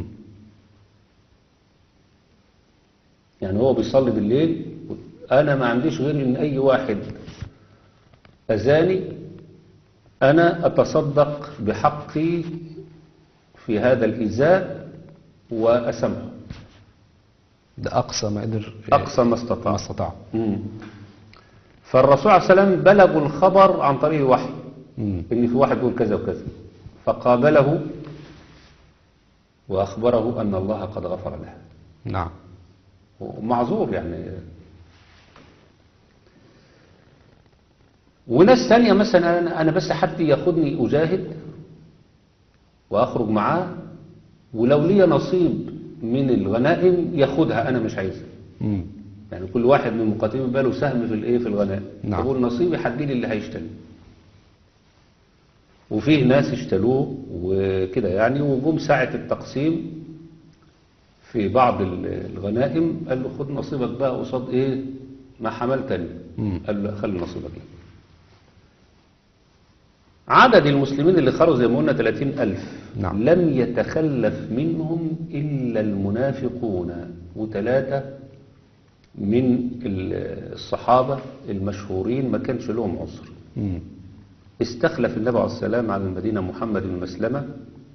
يعني هو بيصلي بالليل، أنا ما عنديش غير إن أي واحد أذاني أنا أتصدق بحقي في هذا الإزاء وأسمحه. ده أقصى ما قدر. أقصى ما استطاع. ما استطاع. مم. فالرسول عليه السلام بلغوا الخبر عن طريق الوحي مم. إن في واحد يقول كذا وكذا، فقابله وأخبره أن الله قد غفر له. نعم. ومعذور يعني. وناس ثانية مثلا أنا- أنا بس حد ياخدني أجاهد وأخرج معاه، ولو لي نصيب من الغنائم ياخدها، أنا مش عايزها. مم. يعني كل واحد من المقاتلين بقى له سهم في الايه في الغنائم. نعم. يقول نصيبي حدي لي اللي هيشتري. وفيه ناس اشتروه وكده يعني، وجم ساعة التقسيم في بعض ال- الغنائم قال له خد نصيبك بقى قصاد ايه ما حملتني. مم. قال له خلي نصيبك لك. عدد المسلمين اللي خرجوا زي ما قلنا ثلاثين ألف. نعم. لم يتخلف منهم إلا المنافقون وثلاثة من ال- الصحابة المشهورين ما كانش لهم عذر. مم. استخلف النبي عليه السلام على المدينة محمد بن مسلمة،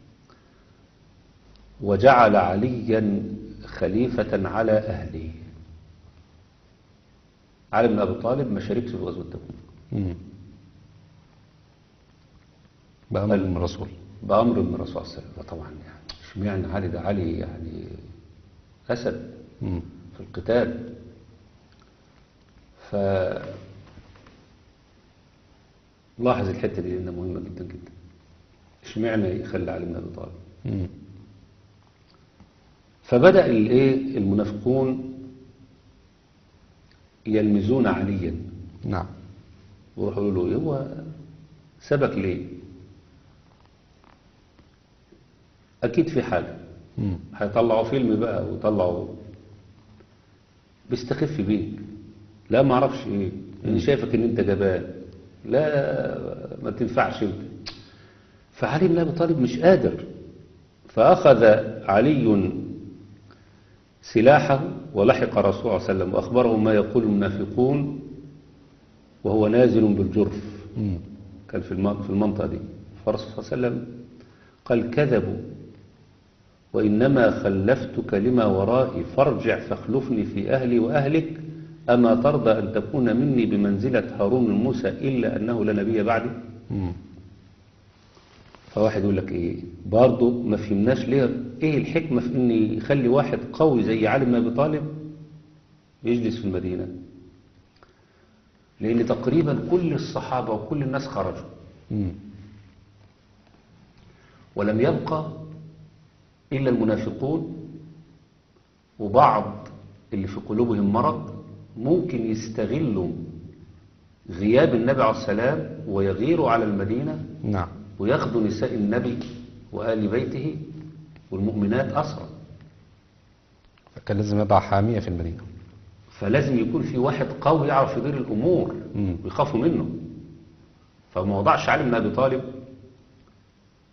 وجعل عليا خليفة على أهله. علي بن أبي طالب ما شاركش في غزوة تبوك مم. بأمر من الرسول. بأمر من الرسول صلى الله عليه وسلم. طبعا يعني اشمعنى علي ده؟ علي يعني أسد مم. في القتال. ف لاحظ الحتة دي لأنها مهمة جدا جدا. اشمعنى يخلي علي بن أبي طالب؟ مم. فبدأ الايه المنافقون يلمزون عليا نعم. ويروحوا يقولوا له هو سبك ليه؟ أكيد في حاجة. مم. هيطلعوا فيلم بقى ويطلعوا بيستخف بيك. لا ما اعرفش ايه، انا شايفك ان انت جبان، لا ما تنفعش انت. فعلي بن ابي طالب مش قادر، فاخذ علي سلاحه ولحق الرسول صلى الله عليه وسلم واخبره ما يقول المنافقون وهو نازل بالجرف. مم. كان في الم- في المنطقه دي. فالرسول صلى الله عليه وسلم قال كذبوا وإنما خلفتك لما ورائي فارجع فاخلفني في أهلي وأهلك، أما ترضى أن تكون مني بمنزلة هارون من موسى إلا أنه لا نبي بعدي. مم. فواحد يقول لك إيه برضه ما فهمناش ليه إيه الحكمة في إن يخلي واحد قوي زي علي بن أبي طالب يجلس في المدينة؟ لأن تقريبا كل الصحابة وكل الناس خرجوا مم. ولم يبقى إلا المنافقون وبعض اللي في قلوبهم مرض ممكن يستغلوا غياب النبي عليه السلام ويغيروا على المدينة نعم. وياخدوا نساء النبي وآل بيته والمؤمنات أسرى. فكان لازم يضع حامية في المدينة. فلازم يكون في واحد قوي يعرف يدير الأمور مم. ويخافوا منه. فما وضعش علي بن أبي طالب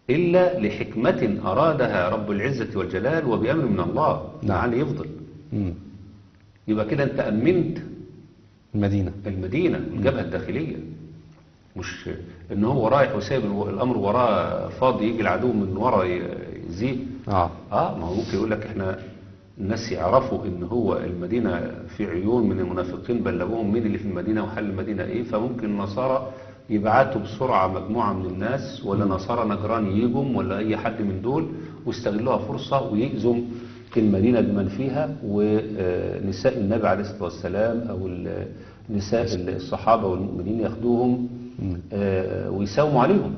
إلا لحكمة أرادها رب العزة والجلال وبأمر من الله. نعم. لعل يفضل. مم. يبقى كده أنت أمنت المدينة. المدينة الجبهة الداخلية، مش إن هو رايح وسايب الو- الأمر وراه فاضي يجي العدو من ورا ي- يزيه. اه اه ما هو ممكن يقول لك احنا الناس يعرفوا ان هو المدينة في عيون من المنافقين بلغوهم مين اللي في المدينة وحل المدينة ايه، فممكن النصارى يبعتوا بسرعة مجموعة من الناس ولا نصارى نجران يجوا ولا اي حد من دول ويستغلوها فرصة ويأذوا المدينة بمن فيها، ونساء النبي عليه الصلاة والسلام او ال- نساء الصحابة والمؤمنين ياخدوهم آه، ويساوموا عليهم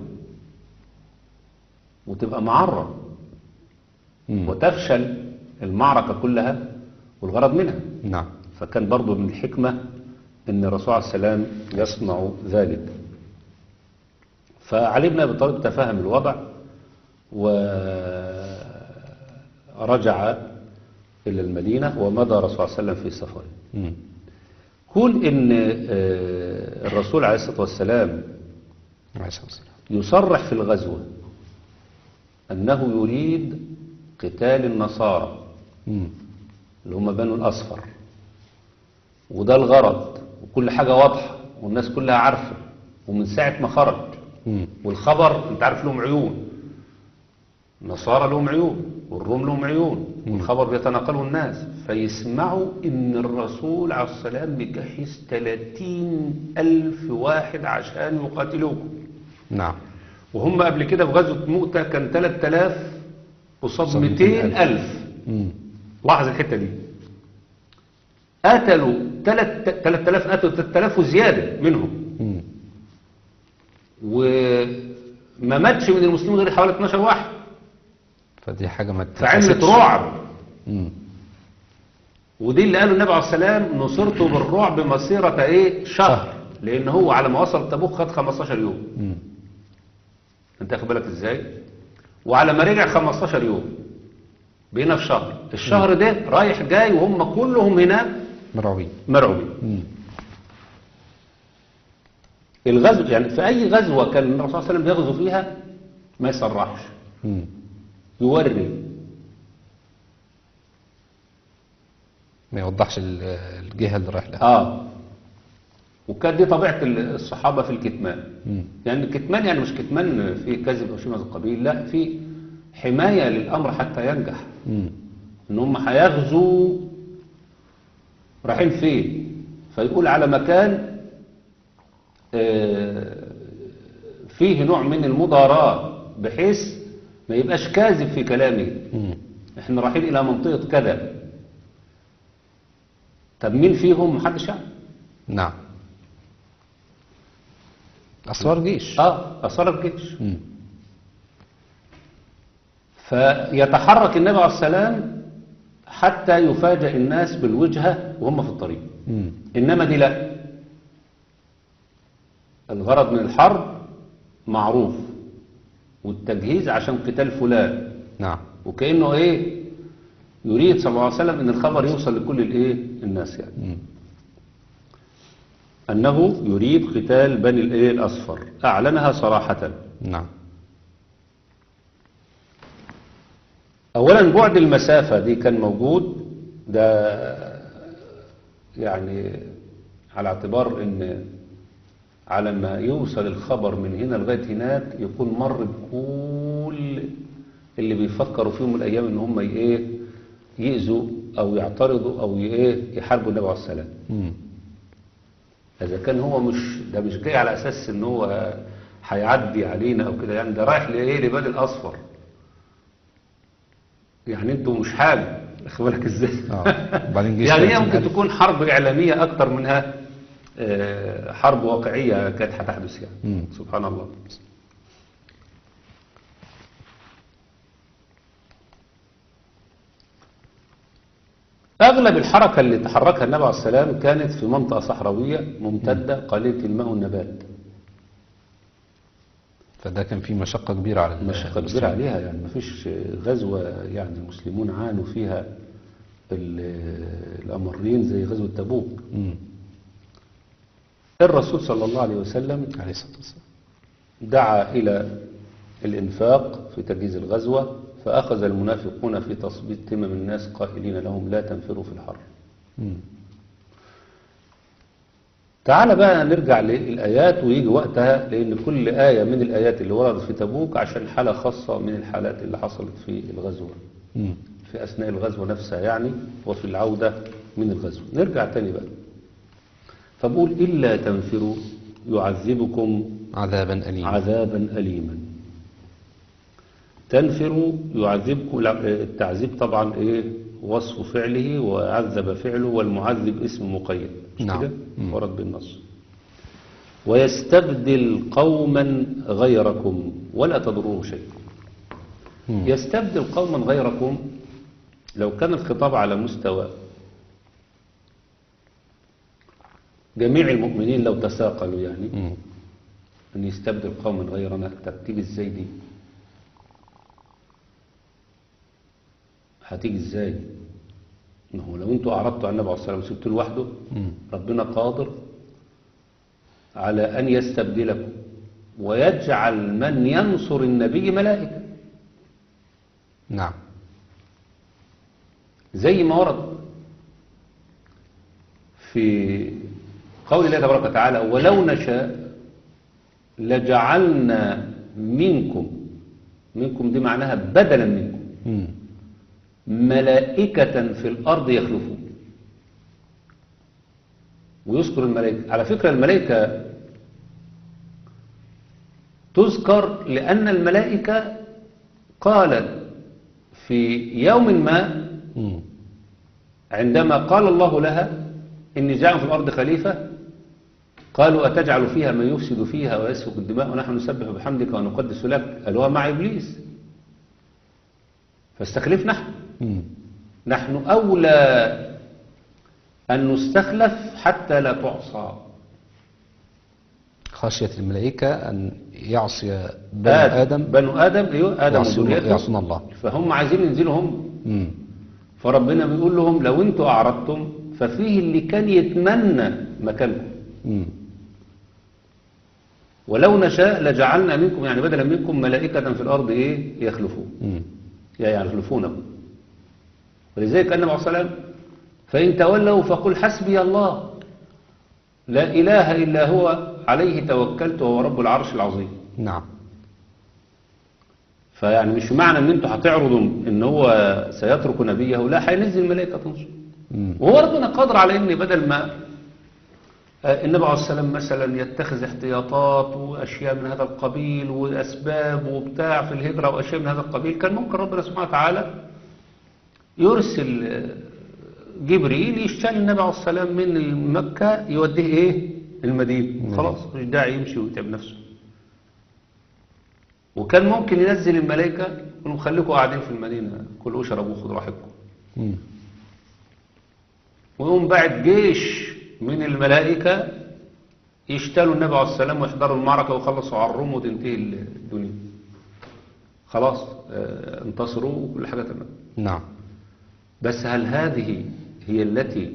وتبقى معرة مم. وتفشل المعركة كلها والغرض منها. نعم. فكان برضو من الحكمة ان الرسول عليه السلام يصنع ذلك. فعلي بن ابي طالب تفهم الوضع ورجع الى المدينة ومضى الرسول صلى الله عليه وسلم في سفره. مم. كون ان آه، الرسول عليه الصلاة والسلام عليه الصلاة والسلام. يصرح في الغزوة انه يريد قتال النصارى مم. اللي هم بنو الأصفر، وده الغرض وكل حاجة واضحة والناس كلها عارفة ومن ساعة ما خرج مم. والخبر انت عارف لهم عيون، النصارى لهم عيون والروم لهم عيون والخبر بيتناقله الناس، فيسمعوا ان الرسول عليه السلام بيجهز ثلاثين ألف واحد عشان يقاتلوكم، نعم. وهم قبل كده في غزوة مؤتة كان ثلاثة آلاف قصاد قصاد مئتين ألف. مم. لاحظ الحتة دي، قتلوا ثلاثة آلاف، قتلوا ثلاثة آلاف وزيادة منهم، مم. وما ماتش من المسلمين غير حوالي اثناشر واحد، فدي حاجة ما فعملت تتحسبش. رعب. مم. ودي اللي قاله النبي عليه السلام نصرته بالرعب مسيرة ايه شهر، لان هو على ما وصل تبوك خد خمستاشر يوم. مم. انت واخد بالك ازاي؟ وعلى ما رجع خمستاشر يوم بقينا في شهر، الشهر ده رايح جاي وهم كلهم هناك مرعوبين. مرعوبين. مم. الغزو يعني في اي غزوة كان الرسول صلى الله عليه وسلم يغزو فيها ما يسرحش، مم. يوري، ما يوضحش ال- الجهة اللي رايح لها. اه وكانت دي طبيعة الصحابة في الكتمان. مم. يعني الكتمان يعني مش كتمان في كذب او شيء من هذا القبيل، لا، في حماية للامر حتى ينجح. مم. ان هم هيغزوا رايحين فين، فيقول على مكان آه، فيه نوع من المضاراة بحيث ما يبقاش كاذب في كلامه. مم. احنا رايحين الى منطقة كذا، طب مين فيهم محدش يعرف. نعم. أسوار جيش. اه اصرف جيش. مم. فيتحرك النبي عليه السلام حتى يفاجئ الناس بالوجهة وهم في الطريق. مم. إنما دي لا، الغرض من الحرب معروف والتجهيز عشان قتال فلان، نعم. وكأنه ايه يريد صلى الله عليه وسلم ان الخبر يوصل لكل الايه الناس، يعني مم. انه يريد قتال بني الايه الاصفر، اعلنها صراحة. نعم. اولا بعد المسافة دي كان موجود، ده يعني على اعتبار ان على ما يوصل الخبر من هنا لغاية هناك يكون مر بكل اللي بيفكروا فيهم الايام ان هم ايه يأذوا او يعترضوا او ايه يحاربوا النبي عليه السلام. مم. اذا كان هو مش ده مش جاي على اساس ان هو هيعدي علينا او كده، يعني ده رايح لايه لبني الاصفر، يعني انتوا مش حاجه، واخد بالك ازاي؟ اه وبعدين جيش يعني هي ثلاثين ممكن ألف. تكون حرب اعلاميه اكتر منها آه، حرب واقعيه كانت هتحدث يعني. مم. سبحان الله. اغلب الحركه اللي تحركها النبي عليه السلام كانت في منطقه صحراويه ممتده قليله الماء والنبات، فده كان فيه مشقة كبيرة على مشقة كبيرة المسلمين. عليها، يعني ما فيش غزوة يعني المسلمون عانوا فيها ال- الأمرين زي غزوة تبوك. مم. الرسول صلى الله عليه وسلم عليه الصلاة والسلام. دعا إلى الإنفاق في تجهيز الغزوة، فأخذ المنافقون في تثبيط تمم الناس قائلين لهم لا تنفروا في الحر. مم. تعال بقى نرجع للآيات ويجي وقتها، لأن كل آية من الآيات اللي وردت في تبوك عشان حالة خاصة من الحالات اللي حصلت في الغزوة، مم. في أثناء الغزوة نفسها يعني، وفي العودة من الغزوة. نرجع تاني بقى، فبقول إلا تنفروا يعذبكم عذابا أليما. عذابا أليما. تنفروا يعذبكم، لا، التعذيب طبعا إيه وصف فعله، وعذب فعله، والمعذب اسم مقيد، مش نعم. كده؟ مم. ورد بالنص. ويستبدل قوما غيركم ولا تضروه شيء. مم. يستبدل قوما غيركم، لو كان الخطاب على مستوى جميع المؤمنين لو تساقلوا يعني، مم. أن يستبدل قوما غيرنا، طب تيجي ازاي دي؟ هتيجي ازاي؟ ما هو لو انتوا أعرضتوا عن النبي عليه الصلاة والسلام وسبتوا لوحده، مم. ربنا قادر على أن يستبدلكم ويجعل من ينصر النبي ملائكة، نعم. زي ما ورد في قول الله تبارك وتعالى ولو نشاء لجعلنا منكم، منكم دي معناها بدلا منكم، مم. ملائكة في الأرض يخلفون. ويذكر الملائكة، على فكرة الملائكة تذكر لأن الملائكة قالت في يوم ما مم. عندما قال الله لها إني جاعل في الأرض خليفة، قالوا أتجعل فيها من يفسد فيها ويسفك الدماء ونحن نسبح بحمدك ونقدس لك، قالوها مع إبليس، فاستخلفنا نحن. مم. نحن أولى أن نستخلف حتى لا تعصى. خشية الملائكة أن يعصي بني آدم, آدم بنو آدم أيوه آدم يعصون, وذريته، يعصون الله. فهم عايزين ينزلوا هم. مم. فربنا بيقول لهم لو انتوا أعرضتم ففيه اللي كان يتمنى مكانكم، مم. ولو نشاء لجعلنا منكم، يعني بدلا منكم ملائكة في الأرض إيه يخلفون، مم. يعني يخلفونكم. ولذلك النبي عليه الصلاة والسلام فإن تولوا فقل حسبي الله لا إله إلا هو عليه توكلت وهو رب العرش العظيم. نعم. فيعني مش معنى ان انتوا هتعرضوا ان هو سيترك نبيه، لا، هينزل ملائكة تنصر. مم. وهو ربنا قادر على ان بدل ما آه، النبي عليه الصلاة والسلام مثلا يتخذ احتياطات واشياء من هذا القبيل واسباب وبتاع في الهجرة واشياء من هذا القبيل، كان ممكن ربنا سبحانه وتعالى يرسل آه، جبريل يشتغل النبي عليه الصلاة والسلام من مكة يوديه ايه المدينة، خلاص مش داعي يمشي ويتعب نفسه. وكان ممكن ينزل الملائكة يقول خليكم قاعدين في المدينة كلوا واشربوا وخذوا راحتكم، مم. ويقوم بعد جيش من الملائكة يشتالوا النبي عليه السلام ويحضروا المعركة ويخلصوا على الروم وتنتهي الدنيا، خلاص اه انتصروا وكل حاجة تمام. نعم. بس هل هذه هي التي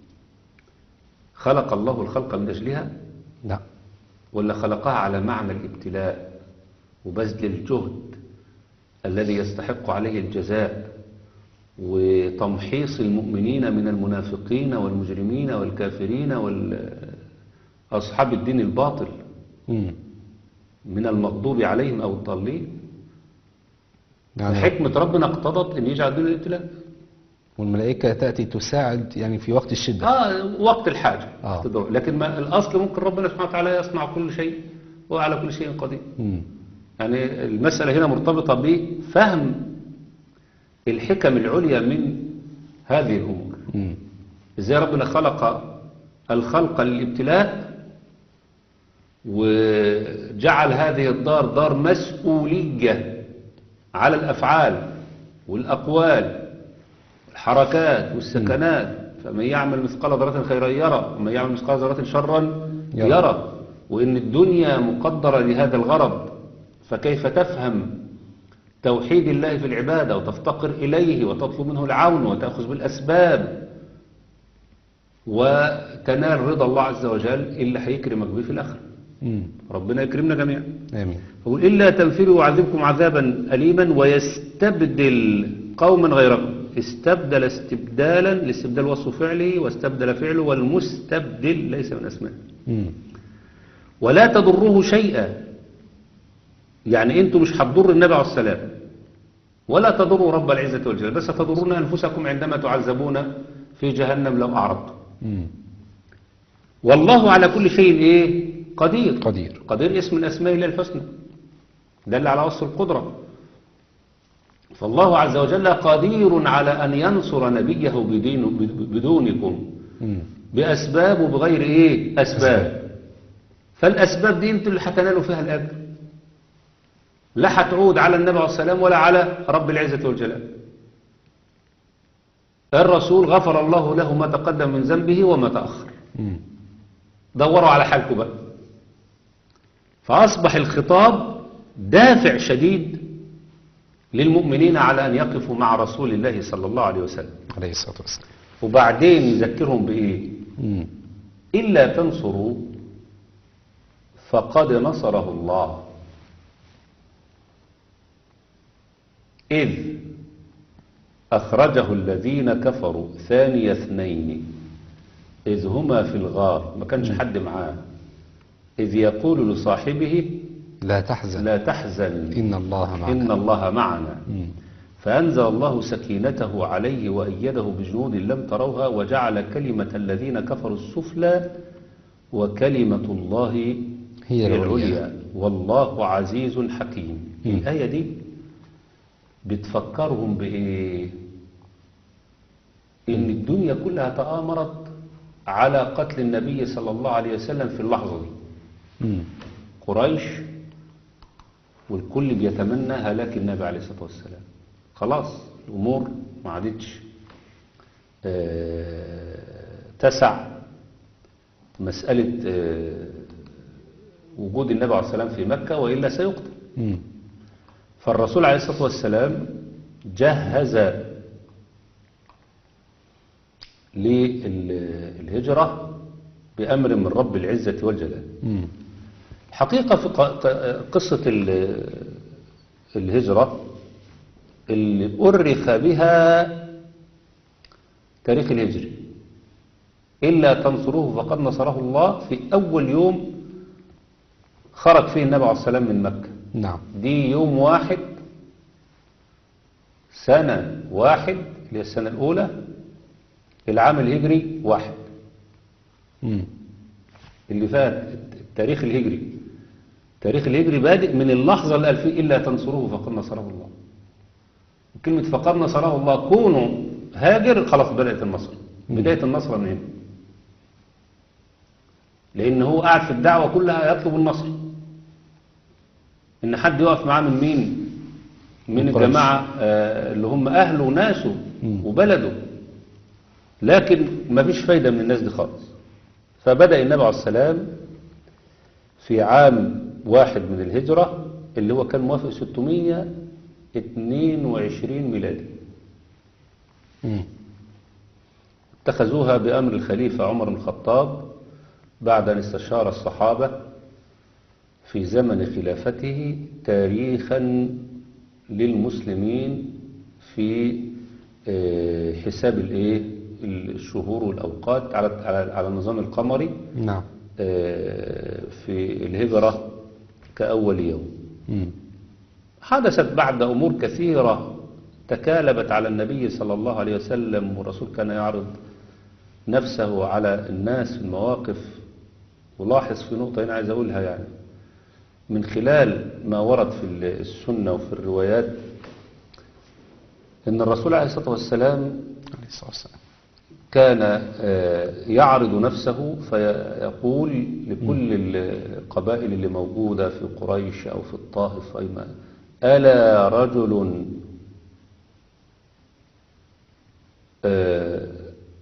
خلق الله الخلق من أجلها؟ لا. ولا خلقها على معنى الابتلاء وبذل الجهد الذي يستحق عليه الجزاء وتمحيص المؤمنين من المنافقين والمجرمين والكافرين وأصحاب الدين الباطل مم. من المغضوب عليهم أو الضالين؟ يعني حكمة ربنا اقتضت أن يجعل دون الابتلاء. والملائكة تأتي تساعد يعني في وقت الشدة. آه وقت الحاجة. آه. لكن ما الأصل ممكن ربنا سبحانه وتعالى يصنع كل شيء وعلى كل شيء قدير. مم. يعني المسألة هنا مرتبطة بفهم الحكم العليا من هذه الأمور. مم. إزاي ربنا خلق الخلق للابتلاء وجعل هذه الدار دار مسؤولية على الأفعال والأقوال الحركات والسكنات، فمن يعمل مثقال ذرة خيرا يرى ومن يعمل مثقال ذرة شرا يرى. يرى. وإن الدنيا مقدرة لهذا الغرض، فكيف تفهم توحيد الله في العبادة وتفتقر إليه وتطلب منه العون وتأخذ بالأسباب وتنال رضا الله عز وجل اللي هيكرمك به في الآخرة. مم. ربنا يكرمنا جميعا. آمين. يقول إلا تنفروا يعذبكم عذابا أليما ويستبدل قوما غيركم. استبدل استبدالا، الاستبدال وصف فعله واستبدل فعله، والمستبدل ليس من أسمائه. مم. ولا تضروه شيئا، يعني انتم مش هتضر النبي عليه السلام ولا تضروا رب العزة والجلال، بس تضرون أنفسكم عندما تعذبون في جهنم لو أعرضتم. مم. والله على كل شيء ايه قدير. قدير. قدير اسم من أسماء الله الحسنى دل على وصف القدرة. فالله عز وجل قدير على أن ينصر نبيه بدين بدونكم مم. بأسباب وبغير ايه أسباب. فالأسباب دي انتوا اللي هتنالوا فيها الأجر، لا هتعود على النبي عليه السلام ولا على رب العزة والجلال. الرسول غفر الله له ما تقدم من ذنبه وما تأخر. مم. دوروا على حالكم بقى. فأصبح الخطاب دافع شديد للمؤمنين على أن يقفوا مع رسول الله صلى الله عليه وسلم. عليه الصلاة والسلام. وبعدين يذكرهم بإيه؟ مم. إلا تنصروا فقد نصره الله إذ أخرجه الذين كفروا ثاني اثنين إذ هما في الغار، ما كانش حد معاه، إذ يقول لصاحبه لا تحزن لا تحزن إن الله معنا. إن الله معنا. مم. فأنزل الله سكينته عليه وأيده بجنود لم تروها وجعل كلمة الذين كفروا السفلى وكلمة الله هي العليا. العليا والله عزيز حكيم. مم. الآية دي بتفكرهم بإيه؟ إن الدنيا كلها تآمرت على قتل النبي صلى الله عليه وسلم في اللحظة دي. مم. قريش والكل بيتمنى هلاك النبي عليه الصلاة والسلام. خلاص الأمور ما عادتش آه، تسع مسألة آه، وجود النبي عليه الصلاة والسلام في مكة وإلا سيقتل. مم. فالرسول عليه الصلاة والسلام جهز للهجرة بأمر من رب العزة والجلال. مم. حقيقة في ق- قصة ال- الهجرة اللي أرخ بها تاريخ الهجري إلا تنصروه فقد نصره الله في أول يوم خرج فيه النبي عليه السلام من مكة. نعم. دي يوم واحد سنة واحد اللي هي السنة الأولى العام الهجري واحد مم. اللي فات التاريخ الهجري. التاريخ الهجري بادئ من اللحظة اللي قال فيه إلا تنصروه فقد نصره الله. كلمة فقد نصره الله كونوا هاجر خلاص بدأت النصر. بداية النصر من هنا، لأن هو قاعد في الدعوة كلها يطلب النصر. إن حد يقف معاه من مين؟ من الجماعة آه، اللي هم أهله وناسه مم. وبلده. لكن ما فيش فايدة من الناس دي خالص. فبدأ النبي عليه السلام في عام واحد من الهجرة اللي هو كان موافق ستمائة واثنين وعشرين ميلادي. مم. اتخذوها بأمر الخليفة عمر بن الخطاب بعد أن استشار الصحابة في زمن خلافته تاريخا للمسلمين في آه، حساب الايه الشهور والأوقات على على على النظام القمري نعم. آه، في الهجرة كأول يوم. مم. حدثت بعد أمور كثيرة تكالبت على النبي صلى الله عليه وسلم، والرسول كان يعرض نفسه على الناس في المواقف. ولاحظ في نقطة هنا عايز أقولها، يعني من خلال ما ورد في السنة وفي الروايات أن الرسول عليه الصلاة والسلام عليه الصلاة والسلام. كان آه، يعرض نفسه فيقول لكل القبائل اللي موجودة في قريش أو في الطائف أي ما ألا رجل آه،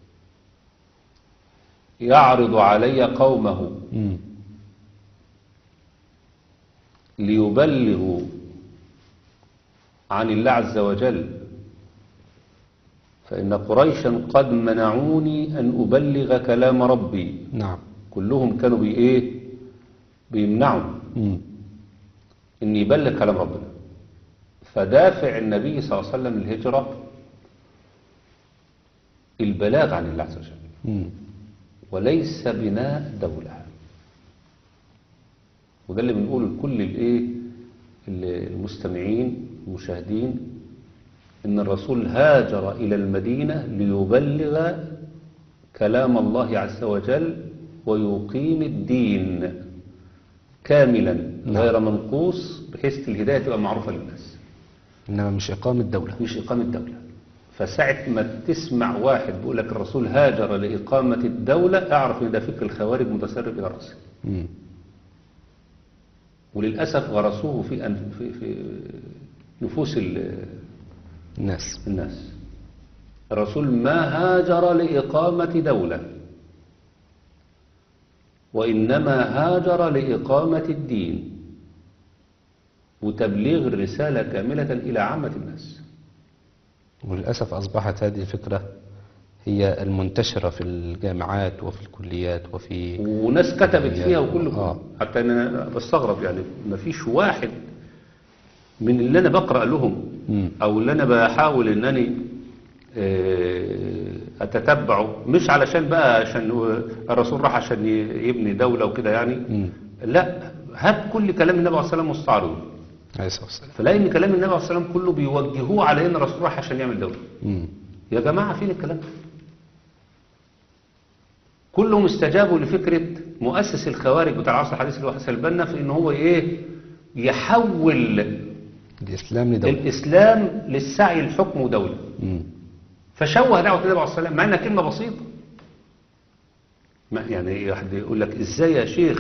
يعرض علي قومه مم. ليبلغوا عن الله عز وجل، فإن قريشا قد منعوني أن أبلغ كلام ربي. نعم. كلهم كانوا بإيه بيمنعه مم. ان يبلغ كلام ربنا. فدافع النبي صلى الله عليه وسلم الهجرة البلاغ عن الله عز وجل مم. وليس بناء دولة. وده اللي بنقوله لكل الايه المستمعين المشاهدين، ان الرسول هاجر الى المدينة ليبلغ كلام الله عز وجل ويقيم الدين كاملا غير منقوص، بحيث الهداية تبقى معروفة للناس، إنما مش إقامة دولة. مش إقامة دولة. فساعة ما تسمع واحد بيقول لك الرسول هاجر لإقامة الدولة، اعرف ان ده فكر الخوارج متسرب إلى رأسه. مم. وللأسف غرسوه في أن- في في نفوس ال- الناس. الناس. الرسول ما هاجر لإقامة دولة، وإنما هاجر لإقامة الدين وتبليغ الرسالة كاملة إلى عامة الناس. وللأسف أصبحت هذه الفكرة هي المنتشرة في الجامعات وفي الكليات وفي وناس كتبت فيها وكل آه. حتى أنا بستغرب، يعني ما فيش واحد من اللي أنا بقرأ لهم مم. أو اللي أنا بحاول أنني آه، أتتبعه، مش علشان بقى عشان هو الرسول راح عشان ي- يبني دولة وكده يعني، مم. لا، هات كل كلام النبي عليه الصلاة والسلام مستعرض، عليه الصلاة والسلام. فلاقي ان كلام النبي عليه الصلاة والسلام كله بيوجهوه على ان الرسول راح عشان يعمل دولة. مم. يا جماعة فين الكلام ده؟ كلهم استجابوا لفكرة مؤسس الخوارج بتاع العصر الحديث اللي هو حسن البنا، في ان هو ايه، يحول الإسلام لدولة. الاسلام للسعي للحكم ودولة. مم. فشوه دعوة النبي عليه الصلاة والسلام مع انها كلمة بسيطة. ما يعني واحد يقول لك ازاي يا شيخ؟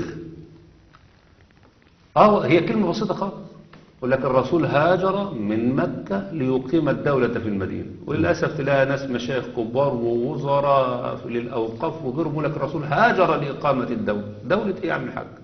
اه هي كلمة بسيطة خالص. يقول لك الرسول هاجر من مكة ليقيم الدولة في المدينة، وللأسف تلاقي ناس مشايخ كبار ووزراء للأوقاف وغيرهم يقول لك الرسول هاجر لإقامة الدولة. دولة ايه يا عم الحاج؟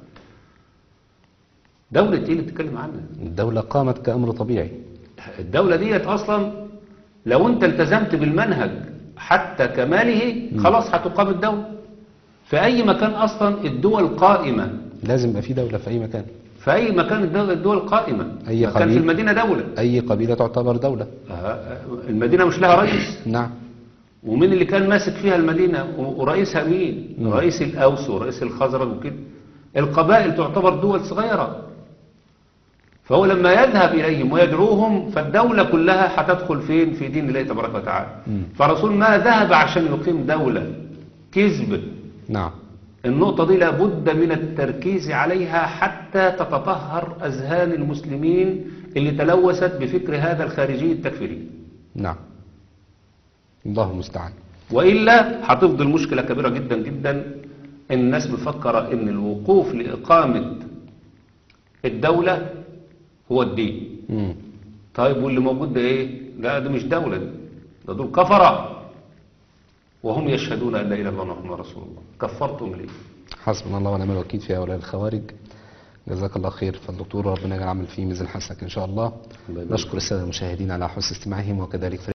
دولة ايه اللي بتتكلم عنها؟ الدولة قامت كأمر طبيعي. الدولة ديت أصلا لو أنت التزمت بالمنهج حتى كماله خلاص هتقام الدولة. في أي مكان أصلا الدول قائمة، لازم يبقى في دولة في أي مكان. في أي مكان الدول, الدول قائمة. أي مكان قبيل- في المدينة دولة. أي قبيلة تعتبر دولة. آه، المدينة مش لها رئيس، نعم. ومين اللي كان ماسك فيها المدينة و- ورئيسها مين؟ مم. رئيس الأوس ورئيس الخزرج وكده. القبائل تعتبر دول صغيرة، فهو لما يذهب إليهم ويدعوهم فالدولة كلها هتدخل فين؟ في دين الله تبارك وتعالى. مم. فالرسول ما ذهب عشان يقيم دولة، كذب. نعم. النقطة دي لابد من التركيز عليها حتى تتطهر أذهان المسلمين اللي تلوثت بفكر هذا الخارجي التكفيري. نعم. الله المستعان. وإلا هتفضل مشكلة كبيرة جدا جدا. الناس مفكرة ان الوقوف لإقامة الدولة هو الدين. مم. طيب واللي موجود ده ايه؟ لا ده مش دولة، دي. ده دول كفرة وهم يشهدون أن لا إله إلا الله محمد رسول الله. كفرتم ليه؟ حسبنا الله ونعم الوكيل في هؤلاء الخوارج. جزاك الله خير. فالدكتور ربنا يجعل العمل فيه ميزان حسنك إن شاء الله. الله يبارك. نشكر السادة المشاهدين على حسن استماعهم وكذلك